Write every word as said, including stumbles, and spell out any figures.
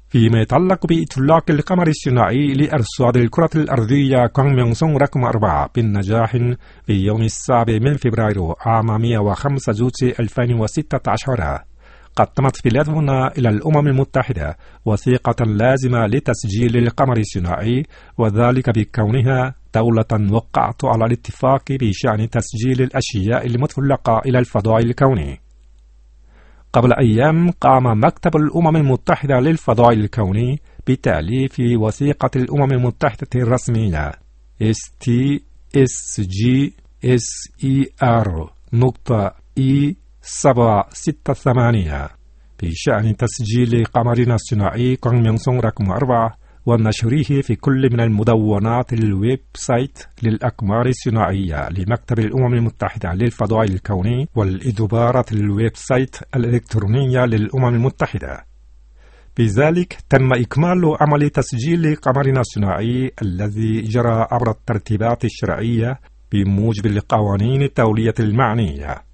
فيما يتعلق بإطلاق القمر الصناعي لأرصاد الكرة الأرضية 광명성 رقم أربعة بالنجاح في يوم السابع من فبراير عام مئة وخمسة جوتي ألفين وستة عشر، قدمت بلادنا إلى الأمم المتحدة وثيقة لازمة لتسجيل القمر الصناعي، وذلك بكونها دولة وقعت على الاتفاق بشأن تسجيل الأشياء المطلقة إلى الفضاء الكوني. قبل أيام قام مكتب الأمم المتحدة للفضاء الكوني بتأليف وثيقة الأمم المتحدة الرسمية إس تي إس جي إس إي آر نقطة إي سبعة ستة ثمانية بشأن تسجيل قمرنا الصناعي 광명성 رقم أربعة ونشره في كل من المدونات الويب سايت للأقمار الصناعية لمكتب الأمم المتحدة للفضاء الكوني والإدبارة الويب سايت الإلكترونية للأمم المتحدة. بذلك تم إكمال عمل تسجيل قمرنا الصناعي الذي جرى عبر الترتيبات الشرعية بموجب القوانين الدولية المعنية.